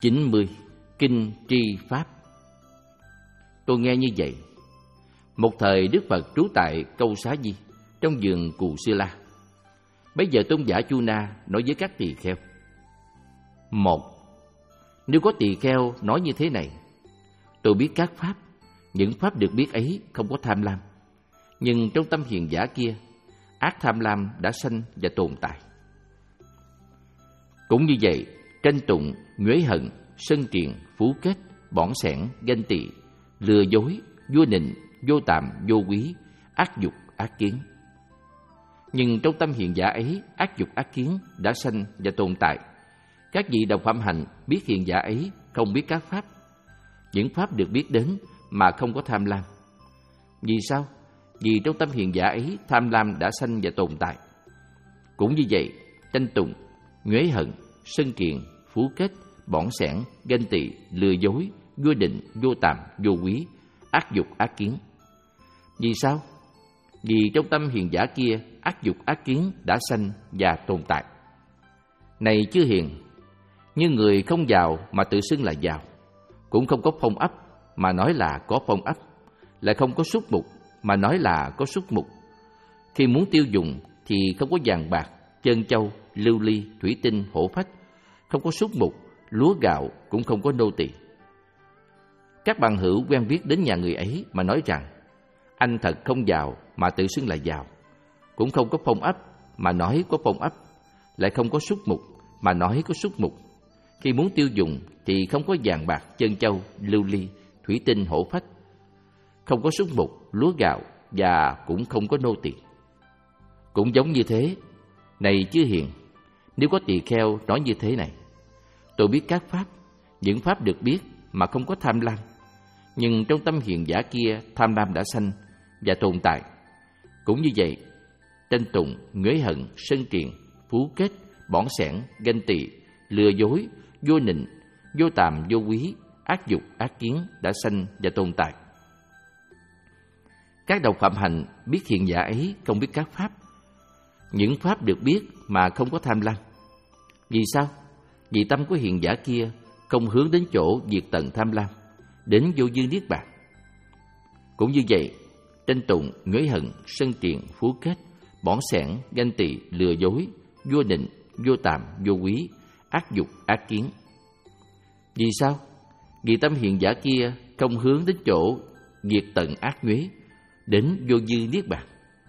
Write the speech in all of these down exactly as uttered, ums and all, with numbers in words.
chín mươi. Kinh tri pháp. Tôi nghe như vậy. Một thời Đức Phật trú tại Câu Xá Di, trong vườn Cù Sư La. Bấy giờ tôn giả Chu Na nói với các tỳ kheo: Một, nếu có tỳ kheo nói như thế này: tôi biết các pháp, những pháp được biết ấy không có tham lam, nhưng trong tâm hiền giả kia, ác tham lam đã sanh và tồn tại. Cũng như vậy, tranh tụng, nhuế hận, sân triền, phú kết, bỏng sẻn, ganh tị, lừa dối, vua nịnh, vô tàm, vô quý, ác dục, ác kiến. Nhưng trong tâm hiền giả ấy, ác dục, ác kiến đã sanh và tồn tại. Các vị đồng phạm hạnh biết hiền giả ấy không biết các pháp, những pháp được biết đến mà không có tham lam. Vì sao? Vì trong tâm hiền giả ấy, tham lam đã sanh và tồn tại. Cũng như vậy, tranh tụng, nhuế hận, sân triền, phú kết, bỏng sẻn, ganh tị, lừa dối, vô định, vô tàm, vô quý, ác dục, ác kiến. Vì sao? Vì trong tâm hiền giả kia, ác dục, ác kiến đã sanh và tồn tại. Này chư hiền, như người không giàu mà tự xưng là giàu, cũng không có phong ấp mà nói là có phong ấp, lại không có súc mục mà nói là có súc mục. Khi muốn tiêu dùng thì không có vàng bạc, trân châu, lưu ly, thủy tinh, hổ phách, không có súc mục, lúa gạo, cũng không có nô tỳ. Các bằng hữu quen biết đến nhà người ấy mà nói rằng: anh thật không giàu mà tự xưng là giàu, cũng không có phong ấp mà nói có phong ấp, lại không có súc mục mà nói có súc mục. Khi muốn tiêu dùng thì không có vàng bạc, trân châu, lưu ly, thủy tinh, hổ phách, không có súc mục, lúa gạo và cũng không có nô tỳ. Cũng giống như thế, này chư hiền, nếu có tỳ kheo nói như thế này: tôi biết các pháp, những pháp được biết mà không có tham lam, nhưng trong tâm hiền giả kia tham lam đã sanh và tồn tại. Cũng như vậy, tranh tụng, nhuế hận, sân triền, phú kết, bỏng sẻn, ganh tị, lừa dối, vô nịnh, vô tàm, vô quý, ác dục, ác kiến đã sanh và tồn tại. Các đồng phạm hạnh biết hiền giả ấy không biết các pháp, những pháp được biết mà không có tham lam. Vì sao? Vì tâm của hiền giả kia không hướng đến chỗ diệt tận tham lam, đến vô dư niết bàn. Cũng như vậy, tranh tụng, nhuế hận, sân triền, phú kết, bỏng sẻn, ganh tị, lừa dối, vô định, vô tàm, vô quý, ác dục, ác kiến. Vì sao? Vì tâm hiền giả kia không hướng đến chỗ diệt tận ác nhuế, đến vô dư niết bàn.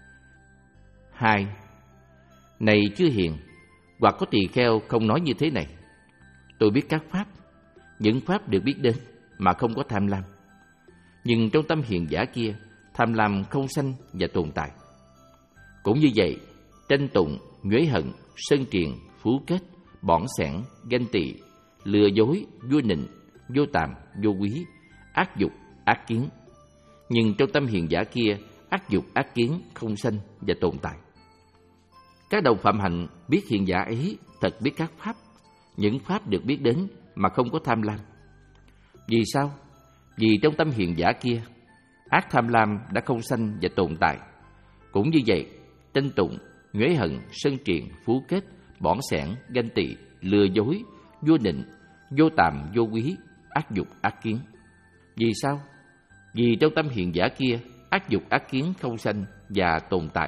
Hai, này chư hiền, hoặc có tỳ kheo không nói như thế này: tôi biết các pháp, những pháp được biết đến mà không có tham lam, nhưng trong tâm hiền giả kia, tham lam không sanh và tồn tại. Cũng như vậy, tranh tụng, nhuế hận, sân triền, phú kết, bỏng sẻn, ganh tị, lừa dối, vô nịnh, vô tàm, vô quý, ác dục, ác kiến. Nhưng trong tâm hiền giả kia, ác dục, ác kiến không sanh và tồn tại. Các đồng phạm hạnh biết hiền giả ấy thật biết các pháp, những pháp được biết đến mà không có tham lam. Vì sao? Vì trong tâm hiền giả kia, ác tham lam đã không sanh và tồn tại. Cũng như vậy, tranh tụng, nhuế hận, sân triền, phú kết, bỏng sẻn, ganh tị, lừa dối, vô nịnh, vô tàm, vô quý, ác dục, ác kiến. Vì sao? Vì trong tâm hiền giả kia, ác dục, ác kiến không sanh và tồn tại.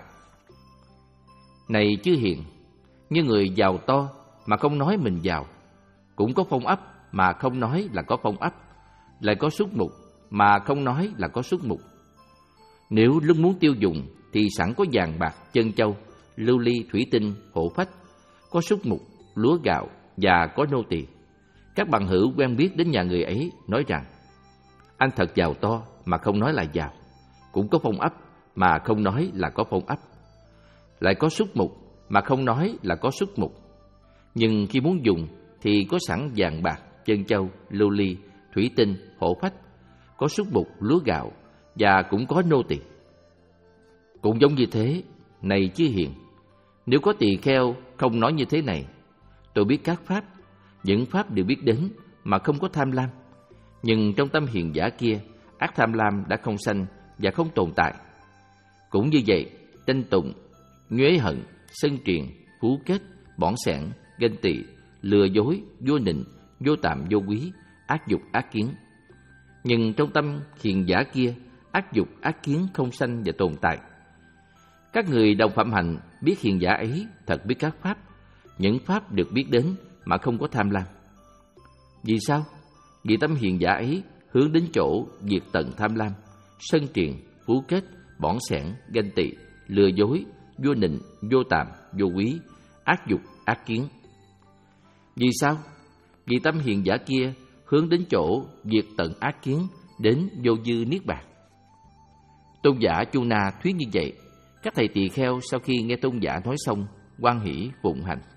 Này chư hiền, như người giàu to mà không nói mình giàu, cũng có phong ấp mà không nói là có phong ấp, lại có súc mục mà không nói là có súc mục. Nếu lúc muốn tiêu dùng thì sẵn có vàng bạc, trân châu, lưu ly, thủy tinh, hổ phách, có súc mục, lúa gạo và có nô tỳ. Các bằng hữu quen biết đến nhà người ấy nói rằng: anh thật giàu to mà không nói là giàu, cũng có phong ấp mà không nói là có phong ấp, lại có súc mục mà không nói là có súc mục. Nhưng khi muốn dùng thì có sẵn vàng bạc, trân châu, lưu ly, thủy tinh, hổ phách, có súc mục, lúa gạo và cũng có nô tỳ. Cũng giống như thế, này chư hiền, nếu có tỳ kheo không nói như thế này: tôi biết các pháp, những pháp đều biết đến mà không có tham lam, nhưng trong tâm hiền giả kia, ác tham lam đã không sanh và không tồn tại. Cũng như vậy, tranh tụng, nhuế hận, sân triền, phú kết, bỏng sẻn, ganh tị, lừa dối, vô nịnh, vô tạm vô quý, ác dục ác kiến. Nhưng trong tâm hiền giả kia, ác dục ác kiến không sanh và tồn tại. Các người đồng phạm hạnh biết hiền giả ấy thật biết các pháp, những pháp được biết đến mà không có tham lam. Vì sao? Vì tâm hiền giả ấy hướng đến chỗ diệt tận tham lam, sân triền, phú kết, bỏn sẻn, ganh tị, lừa dối, vô nịnh, vô tàm, vô quý, ác dục, ác kiến. Vì sao? Vì tâm hiền giả kia hướng đến chỗ diệt tận ác kiến, đến vô dư niết bàn. Tôn giả Chu Na thuyết như vậy. Các thầy tỳ kheo sau khi nghe tôn giả nói xong, hoan hỷ phụng hành.